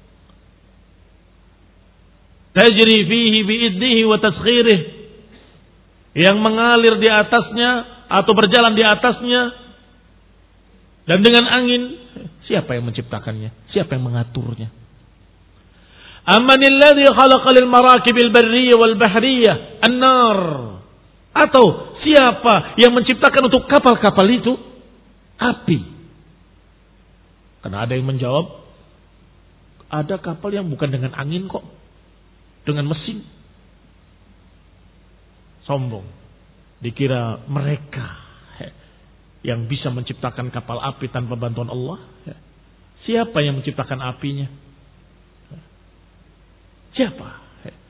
Speaker 1: tajri fihi biidnihi wa tasghirih, yang mengalir di atasnya atau berjalan di atasnya dan dengan angin. Siapa yang menciptakannya? Siapa yang mengaturnya? Ammanil ladzi khalaqa lil marakibil barriyyah wal bahriyah an-nar, atau siapa yang menciptakan untuk kapal-kapal itu api? Karena ada yang menjawab, ada kapal yang bukan dengan angin kok, dengan mesin. Sombong. Dikira mereka yang bisa menciptakan kapal api tanpa bantuan Allah. Siapa yang menciptakan apinya? Siapa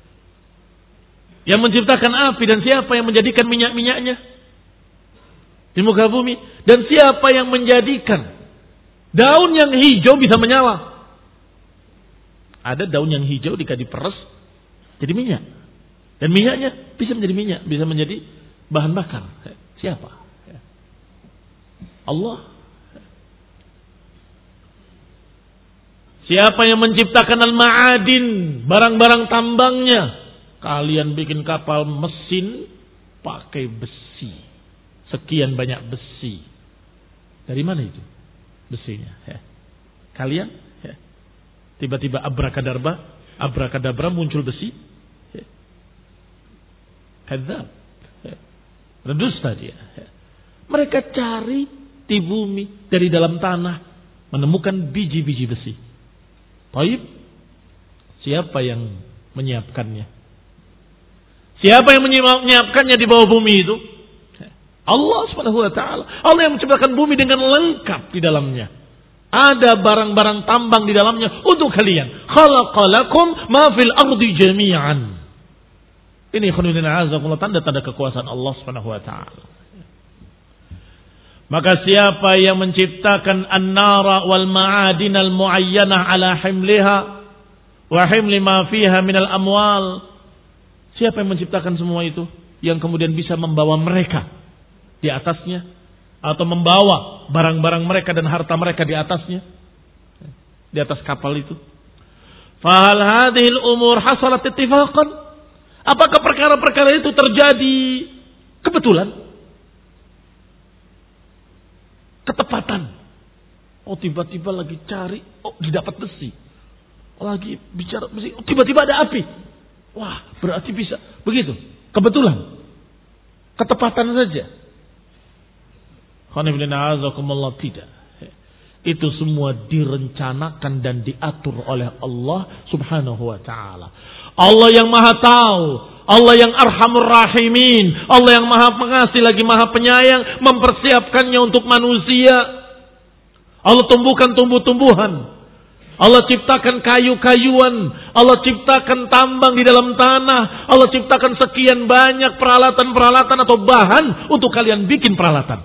Speaker 1: yang menciptakan api, dan siapa yang menjadikan minyak-minyaknya di muka bumi, dan siapa yang menjadikan daun yang hijau bisa menyala? Ada daun yang hijau jika diperes jadi minyak, dan minyaknya bisa menjadi minyak, bisa menjadi bahan bakar. Siapa? Allah. Siapa yang menciptakan al-ma'adin, barang-barang tambangnya? Kalian bikin kapal mesin pakai besi, sekian banyak besi. Dari mana itu besinya? Ya. Kalian ya. Tiba-tiba abrakadabra, abrakadabra muncul besi. Ya. Kadzab. Ya. Berdusta dia. Ya. Mereka cari di bumi, dari dalam tanah, menemukan biji-biji besi. Baik, siapa yang menyiapkannya? Siapa yang menyiapkannya di bawah bumi itu? Allah Subhanahu wa taala. Allah yang menciptakan bumi dengan lengkap di dalamnya. Ada barang-barang tambang di dalamnya untuk kalian. Khalaqalakum ma fil ardi jami'an. Ini khonudina azakumullah, tanda-tanda kekuasaan Allah Subhanahu wa taala. Maka siapa yang menciptakan an-nara wal ma'adin al-mu'ayyanah ala himliha wa himli ma fiha minal amwal. Siapa yang menciptakan semua itu? Yang kemudian bisa membawa mereka di atasnya. Atau membawa barang-barang mereka dan harta mereka di atasnya. Di atas kapal itu. Fahal hadhil umur hasalat ittifaqan. Apakah perkara-perkara itu terjadi kebetulan? Ketepatan. Oh tiba-tiba lagi cari, oh didapat besi. Oh, lagi bicara besi, oh, tiba-tiba ada api. Wah, berarti bisa. Begitu. Kebetulan. Ketepatan saja. Tidak. Itu semua direncanakan dan diatur oleh Allah Subhanahu wa taala. Allah yang Maha tahu, Allah yang Arhamur Rahimin, Allah yang Maha Pengasih lagi Maha Penyayang, mempersiapkannya untuk manusia. Allah tumbuhkan tumbuh-tumbuhan. Allah ciptakan kayu-kayuan, Allah ciptakan tambang di dalam tanah, Allah ciptakan sekian banyak peralatan-peralatan atau bahan untuk kalian bikin peralatan.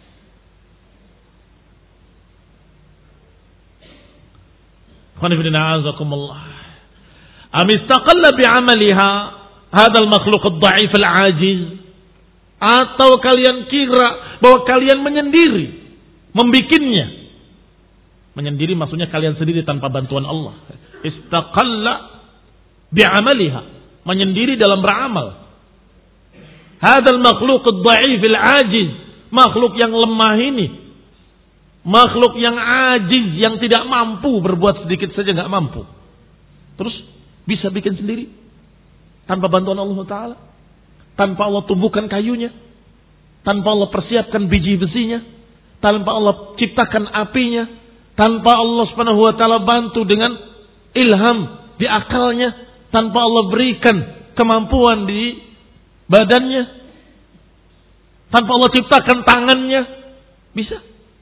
Speaker 1: Amistaqalla bi'amaliha hadal makhluk ad-dha'if al-ajiz, atau kalian kira bahwa kalian menyendiri membikinnya. Menyendiri maksudnya kalian sendiri tanpa bantuan Allah. Istaqalla bi'amaliha, menyendiri dalam beramal. Hadal makhluk ad-dha'if al-ajiz, makhluk yang lemah ini, makhluk yang ajiz, yang tidak mampu, berbuat sedikit saja nggak mampu. Terus bisa bikin sendiri tanpa bantuan Allah Ta'ala, tanpa Allah tumbuhkan kayunya, tanpa Allah persiapkan biji besinya, tanpa Allah ciptakan apinya, tanpa Allah Subhanahu wa taala bantu dengan ilham di akalnya, tanpa Allah berikan kemampuan di badannya, tanpa Allah ciptakan tangannya, bisa.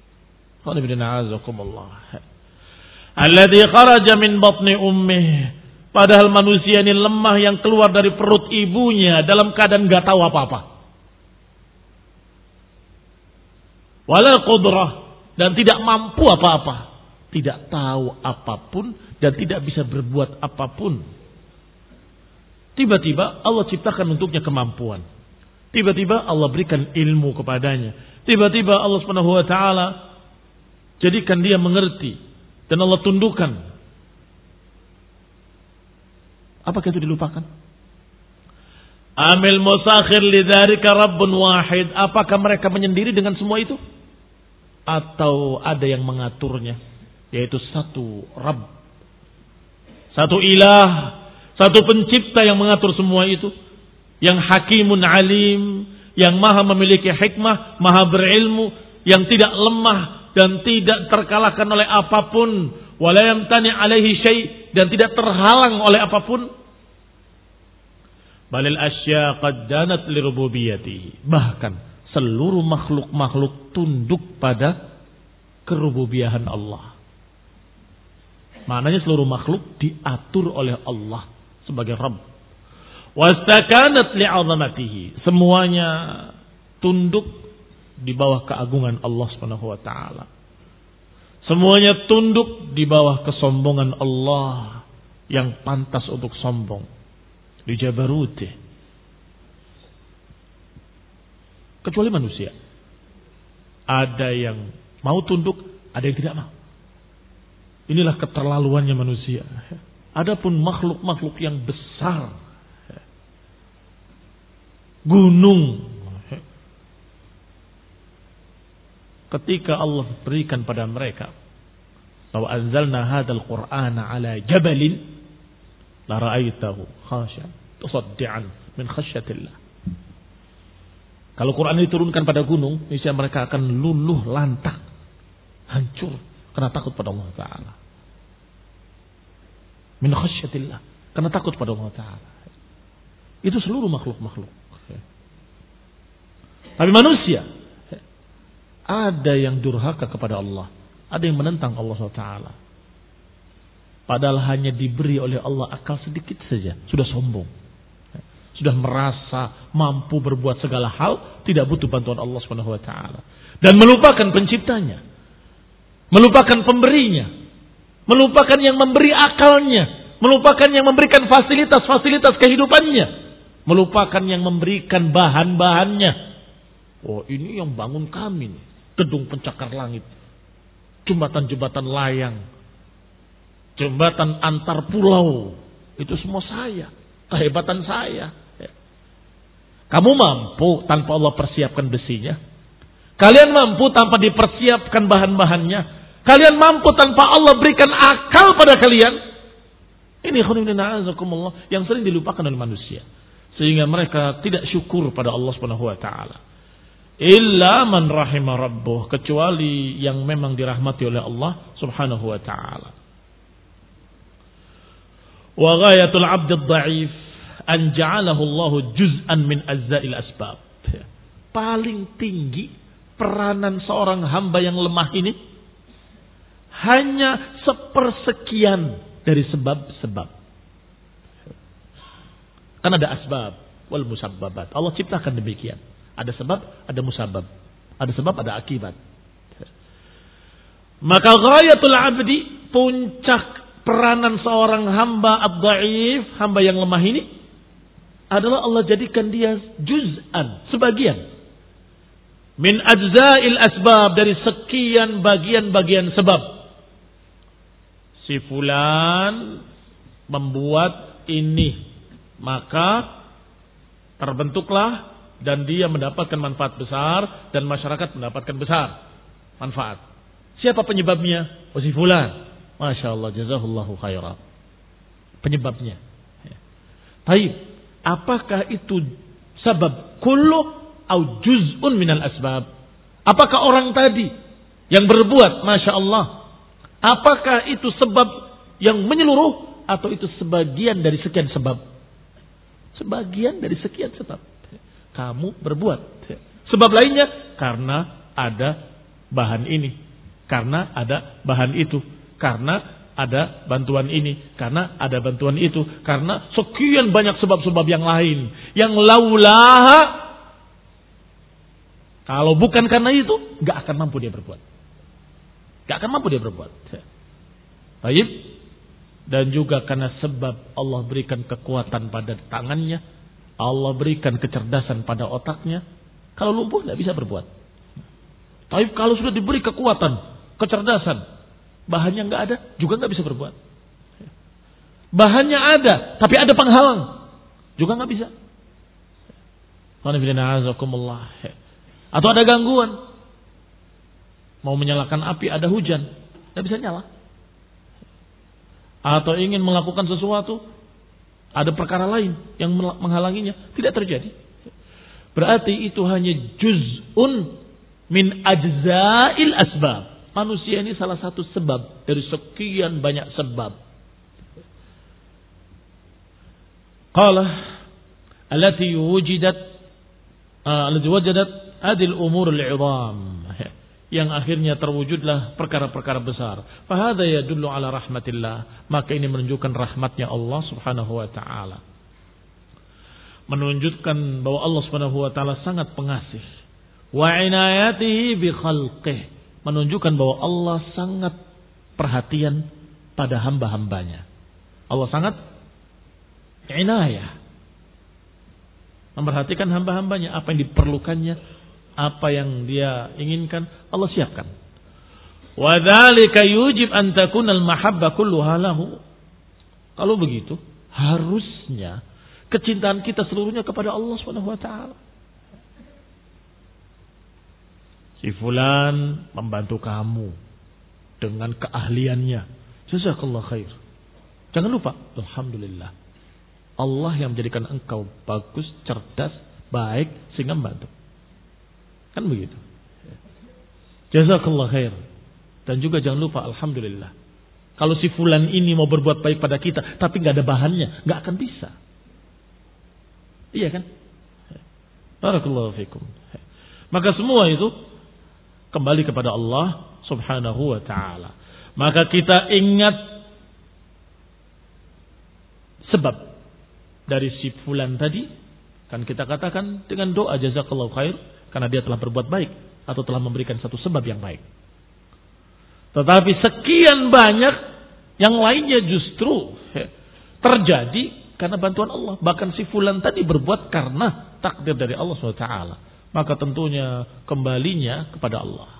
Speaker 1: Alladzi kharaja min batni ummih, padahal manusia ini lemah yang keluar dari perut ibunya dalam keadaan enggak tahu apa-apa. Wala qudrah, dan tidak mampu apa-apa. Tidak tahu apapun dan tidak bisa berbuat apapun. Tiba-tiba Allah ciptakan untuknya kemampuan. Tiba-tiba Allah berikan ilmu kepadanya. Tiba-tiba Allah Subhanahu wa taala jadikan dia mengerti dan Allah tundukkan. Apakah itu dilupakan? Amil musakhir lidzalika rabbun wahid. Apakah mereka menyendiri dengan semua itu? Atau ada yang mengaturnya? Yaitu satu Rabb, satu ilah, satu pencipta yang mengatur semua itu, yang hakimun alim, yang maha memiliki hikmah, maha berilmu, yang tidak lemah dan tidak terkalahkan oleh apapun, wala yamtani alaihi syai', dan tidak terhalang oleh apapun. Balil asya qad danat li rububiyyatihi, bahkan seluruh makhluk-makhluk tunduk pada kerububiyahan Allah. Maknanya seluruh makhluk diatur oleh Allah sebagai Rabb. Wastakanat li'azamatihi, semuanya tunduk di bawah keagungan Allah Subhanahu wa taala. Semuanya tunduk di bawah kesombongan Allah yang pantas untuk sombong. Di jabarutih. Kecuali manusia. Ada yang mau tunduk, ada yang tidak mau. Inilah keterlaluannya manusia. Adapun makhluk-makhluk yang besar, gunung, ketika Allah berikan pada mereka, bahwa anzalna hadzal qur'ana ala jabalin la ra'aitahu khashi'an tusaddian min khasyatillah. Kalau Quran diturunkan pada gunung, niscaya mereka akan luluh lantak, hancur karena takut pada Allah Ta'ala. Min khasyatillah, karena takut pada Allah Ta'ala. Itu seluruh makhluk-makhluk. Tapi manusia, ada yang durhaka kepada Allah, ada yang menentang Allah subhanahu wa taala. Padahal hanya diberi oleh Allah akal sedikit saja, sudah sombong. Sudah merasa mampu berbuat segala hal, tidak butuh bantuan Allah subhanahu wa taala. Dan melupakan penciptanya, melupakan pemberinya, melupakan yang memberi akalnya, melupakan yang memberikan fasilitas-fasilitas kehidupannya, melupakan yang memberikan bahan-bahannya. Oh, ini yang bangun kami nih, gedung pencakar langit, jembatan-jembatan layang, jembatan antar pulau, itu semua saya, kehebatan saya. Kamu mampu tanpa Allah persiapkan besinya? Kalian mampu tanpa dipersiapkan bahan-bahannya? Kalian mampu tanpa Allah berikan akal pada kalian? Ini khonibina azakumullah yang sering dilupakan oleh manusia, sehingga mereka tidak syukur pada Allah Subhanahu wa taala. Illa man rahimah rabbuh, kecuali yang memang dirahmati oleh Allah Subhanahu wa taala. Wa ghayatul 'abd ad-dha'if an ja'alahu Allah juz'an min ajza'il asbab. Paling tinggi peranan seorang hamba yang lemah ini hanya sepersekian dari sebab-sebab. Kan ada asbab wal musabbabat. Allah ciptakan demikian. Ada sebab, ada musabab. Ada sebab, ada akibat. Maka ghayatul 'abdi, puncak peranan seorang hamba ad-dha'if, hamba yang lemah ini, adalah Allah jadikan dia juz'an, sebagian. Min ajza'il asbab, dari sekian bagian-bagian sebab. Si fulan membuat ini, maka terbentuklah dan dia mendapatkan manfaat besar dan masyarakat mendapatkan besar manfaat. Siapa penyebabnya? Oh, si fulan. Masya Allah, jazahullahu khairan. Penyebabnya. Baik, apakah itu sebab kullu atau juz'un minal asbab? Apakah orang tadi yang berbuat, Masya Allah, apakah itu sebab yang menyeluruh atau itu sebagian dari sekian sebab? Sebagian dari sekian sebab. Kamu berbuat. Sebab lainnya karena ada bahan ini, karena ada bahan itu, karena ada bantuan ini, karena ada bantuan itu, karena sekian banyak sebab-sebab yang lain yang laulaha, kalau bukan karena itu nggak akan mampu dia berbuat, nggak akan mampu dia berbuat. Baik. Dan juga karena sebab Allah berikan kekuatan pada tangannya, Allah berikan kecerdasan pada otaknya. Kalau lumpuh tidak bisa berbuat. Tapi kalau sudah diberi kekuatan, kecerdasan, bahannya nggak ada, juga nggak bisa berbuat. Bahannya ada, tapi ada penghalang, juga nggak bisa. Atau ada gangguan, mau menyalakan api, ada hujan, nggak bisa nyala. Atau ingin melakukan sesuatu, ada perkara lain yang menghalanginya, tidak terjadi. Berarti itu hanya juz'un min ajza'il asbab. Manusia ini salah satu sebab dari sekian banyak sebab. Qala allati wujidat allati wajadat adil umur al-'idham, yang akhirnya terwujudlah perkara-perkara besar. Fahadha yadullu ala rahmatillah, maka ini menunjukkan rahmatnya Allah Subhanahu wa taala. Menunjukkan bahwa Allah Subhanahu wa taala sangat pengasih. Wa inayatihi bi khalqihi, menunjukkan bahwa Allah sangat perhatian pada hamba-hambanya. Allah sangat inayah, memperhatikan hamba-hambanya, apa yang diperlukannya, apa yang dia inginkan, Allah siapkan. Wa dzalika yujib an takuna al-mahabbah kulluha lahu. Kalau begitu, harusnya kecintaan kita seluruhnya kepada Allah Subhanahu wa taala. Si fulan membantu kamu dengan keahliannya, jazakallahu khair. Jangan lupa, alhamdulillah, Allah yang menjadikan engkau bagus, cerdas, baik sehingga membantu. Kan begitu. Jazakallah khair. Dan juga jangan lupa, alhamdulillah, kalau si fulan ini mau berbuat baik pada kita tapi nggak ada bahannya, nggak akan bisa. Iya kan? Barakallahu fikum. Maka semua itu kembali kepada Allah Subhanahu wa ta'ala. Maka kita ingat sebab dari si fulan tadi, kan kita katakan dengan doa jazakallahu khair, karena dia telah berbuat baik atau telah memberikan satu sebab yang baik. Tetapi sekian banyak yang lainnya justru terjadi karena bantuan Allah. Bahkan si fulan tadi berbuat karena takdir dari Allah subhanahu wa taala. Maka tentunya kembalinya kepada Allah.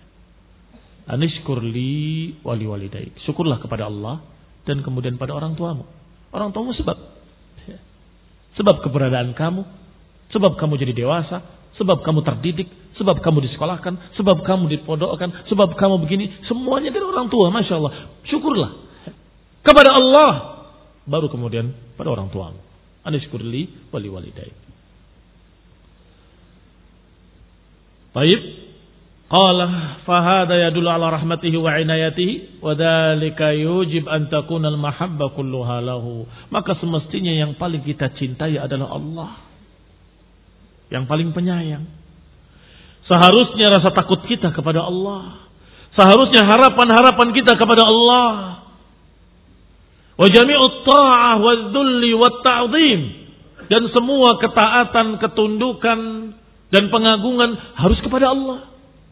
Speaker 1: Anishkurli wali walidaik. Syukurlah kepada Allah dan kemudian pada orang tuamu. Orang tuamu sebab. Sebab keberadaan kamu. Sebab kamu jadi dewasa. Sebab kamu terdidik. Sebab kamu disekolahkan. Sebab kamu dipodokkan. Sebab kamu begini. Semuanya dari orang tua. Masya Allah. Syukurlah kepada Allah. Baru kemudian pada orang tuamu. Anishkurli wali walidaik. Baik. Qala fahada yadullu ala rahmatihi wa inayatihi wa dzalika yujib an takuna al-mahabbah kulluha lahu. Maka semestinya yang paling kita cintai adalah Allah. Yang paling penyayang. Seharusnya rasa takut kita kepada Allah. Seharusnya harapan-harapan kita kepada Allah. Wa jami'ut ta'ah wa dzulli wa ta'zim. Dan semua ketaatan, ketundukan dan pengagungan harus kepada Allah.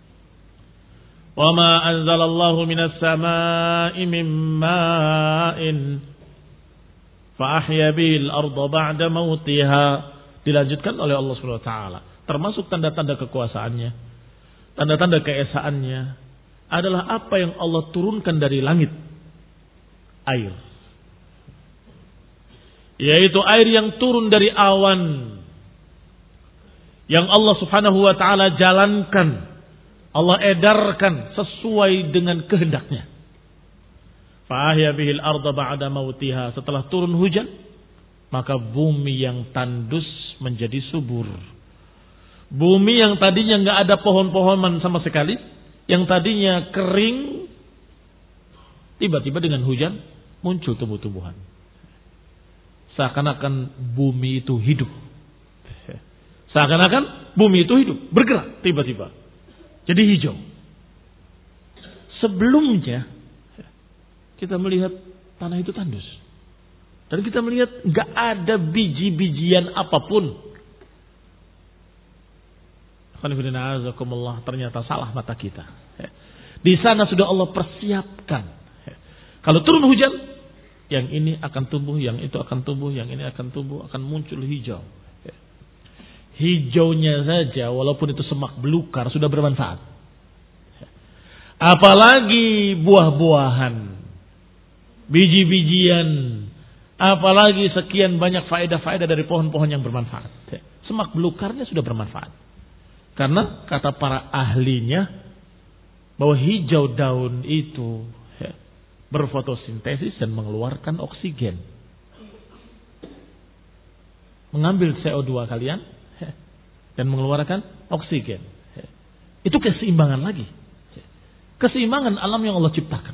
Speaker 1: Wa ma anzalallahu minas samaa'i min ma'in fa ahya bil arda ba'da mautiha. Dilanjutkan oleh Allah Subhanahu wa taala. Termasuk tanda-tanda kekuasaannya, tanda-tanda keesaannya adalah apa yang Allah turunkan dari langit. Air. Yaitu air yang turun dari awan. Yang Allah Subhanahu wa taala jalankan, Allah edarkan sesuai dengan kehendaknya. Fa ahya bihil arda ba'da mautiha. Setelah turun hujan, maka bumi yang tandus menjadi subur. Bumi yang tadinya enggak ada pohon-pohonan sama sekali, yang tadinya kering, tiba-tiba dengan hujan muncul tumbuh-tumbuhan. Seakan-akan bumi itu hidup. Seakan-akan bumi itu hidup, bergerak tiba-tiba. Jadi hijau. Sebelumnya kita melihat tanah itu tandus. Dan kita melihat enggak ada biji-bijian apapun. Ternyata salah mata kita. Di sana sudah Allah persiapkan. Kalau turun hujan, yang ini akan tumbuh, yang itu akan tumbuh, yang ini akan tumbuh, akan muncul hijau. Hijaunya saja walaupun itu semak belukar sudah bermanfaat. Apalagi buah-buahan, biji-bijian, apalagi sekian banyak faedah-faedah dari pohon-pohon yang bermanfaat. Semak belukarnya sudah bermanfaat. Karena kata para ahlinya bahwa hijau daun itu berfotosintesis dan mengeluarkan oksigen. Mengambil C O dua kalian dan mengeluarkan oksigen. Itu keseimbangan lagi. Keseimbangan alam yang Allah ciptakan.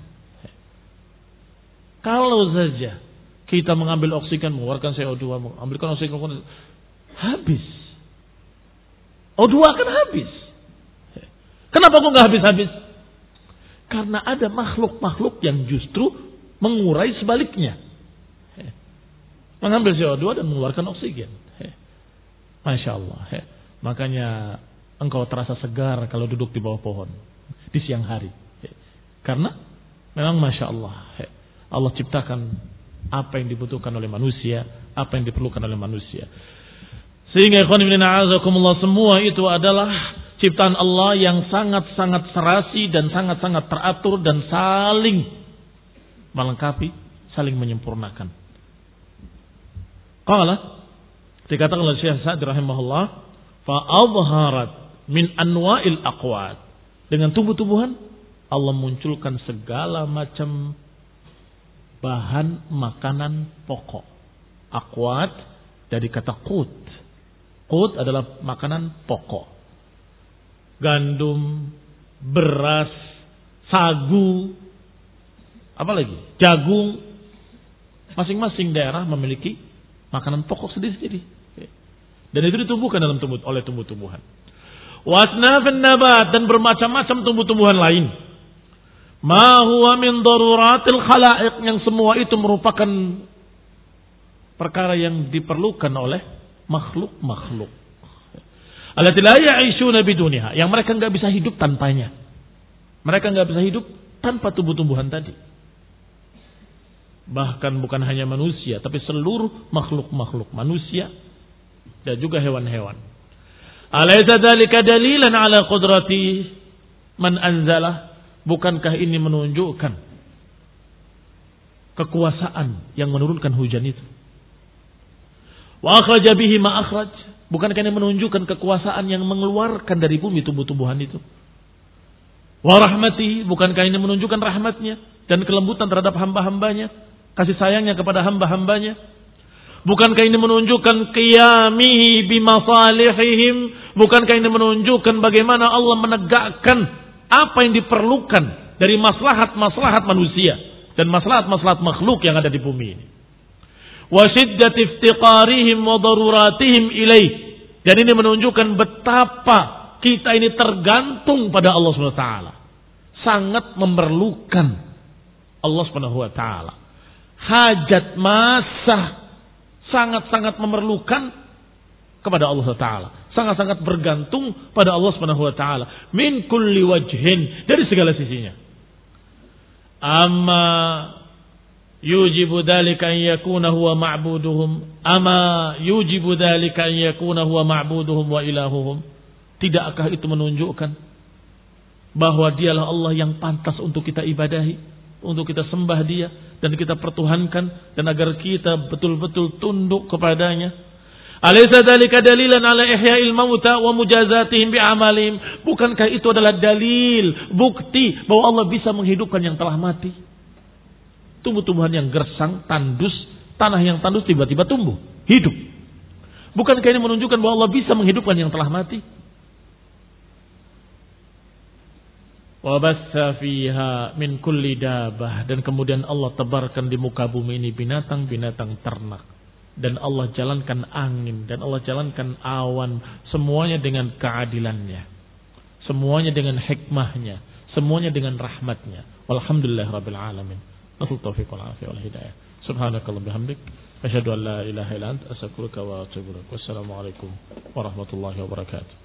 Speaker 1: Kalau saja kita mengambil oksigen, mengeluarkan C O dua, mengambilkan oksigen, habis. O dua akan habis. Kenapa kok nggak habis-habis? Karena ada makhluk-makhluk yang justru mengurai sebaliknya. Mengambil C O dua dan mengeluarkan oksigen. Masya Allah. Makanya engkau terasa segar kalau duduk di bawah pohon di siang hari. Karena memang Masya Allah. Allah ciptakan apa yang dibutuhkan oleh manusia, apa yang diperlukan oleh manusia. Sehingga ikhwan fillah a'azakumullah, semua itu adalah ciptaan Allah yang sangat-sangat serasi dan sangat-sangat teratur dan saling melengkapi, saling menyempurnakan. Qala, dikatakan oleh Syekh Sa'di rahimahullah, fa adharat min anwa'il aqwat. Dengan tumbuh-tumbuhan Allah munculkan segala macam bahan makanan pokok. Aqwat dari kata qut. Qut adalah makanan pokok. Gandum, beras, sagu, apa lagi? Jagung. Masing-masing daerah memiliki makanan pokok sendiri-sendiri. Dan itu ditumbuhkan dalam tumbuh, oleh tumbuh-tumbuhan. wa asnafan nabat, dan bermacam-macam tumbuh-tumbuhan lain. Ma huwa min daruratil khalaiq, yang semua itu merupakan perkara yang diperlukan oleh makhluk-makhluk. Allati la ya'ishuna biduniha, yang mereka enggak bisa hidup tanpanya. Mereka enggak bisa hidup tanpa tumbuh-tumbuhan tadi. Bahkan bukan hanya manusia, tapi seluruh makhluk-makhluk, manusia dan juga hewan-hewan. Alaysa dzalika dalilan ala qudrati man anzalah? Bukankah ini menunjukkan kekuasaan yang menurunkan hujan itu? Wa akhraja bihi ma akhraj. Bukankah ini menunjukkan kekuasaan yang mengeluarkan dari bumi tumbuh-tumbuhan itu? Wa rahmatihi. Bukankah ini menunjukkan rahmatnya dan kelembutan terhadap hamba-hambanya, kasih sayangnya kepada hamba-hambanya? Bukankah ini menunjukkan qiyamihi bimasalihihim? Bukankah ini menunjukkan bagaimana Allah menegakkan apa yang diperlukan dari maslahat-maslahat manusia dan maslahat-maslahat makhluk yang ada di bumi ini? Wa shiddati iftiqarihim wa daruratihim ilaih. Dan ini menunjukkan betapa kita ini tergantung pada Allah Subhanahu wa taala. Sangat memerlukan Allah Subhanahu wa taala. Hajat masah, sangat-sangat memerlukan kepada Allah Subhanahu wa taala. Sangat-sangat bergantung pada Allah Subhanahu wa taala. Min kulli wajhin, dari segala sisinya. Amma yujibu dzalika an yakuna huwa ma'buduhum, ama yujibu dzalika an yakuna huwa ma'buduhum wa ilahuhum. Tidakkah itu menunjukkan bahwa dialah Allah yang pantas untuk kita ibadahi, untuk kita sembah dia dan kita pertuhankan, dan agar kita betul-betul tunduk kepadanya? Alaysa dzalika dalilan ala ihya'il mauta wa mujazatihim bi'amalihim? Bukankah itu adalah dalil, bukti bahwa Allah bisa menghidupkan yang telah mati? Tumbuh-tumbuhan yang gersang, tandus, tanah yang tandus tiba-tiba tumbuh, hidup. Bukankah ini menunjukkan bahwa Allah bisa menghidupkan yang telah mati? Wa bassa fiha min kulli dabah, dan kemudian Allah tebarkan di muka bumi ini binatang-binatang ternak, dan Allah jalankan angin, dan Allah jalankan awan, semuanya dengan keadilannya, semuanya dengan hikmahnya, semuanya dengan rahmatnya. Walhamdulillahirabbil alamin. Nasul taufiq wal afiyah wal hidayah. Subhanakallahumma bihamdik, asyhadu an la ilaha illa anta, astaghfiruka wa atubu ilaik. Wassalamu alaikum warahmatullahi wabarakatuh.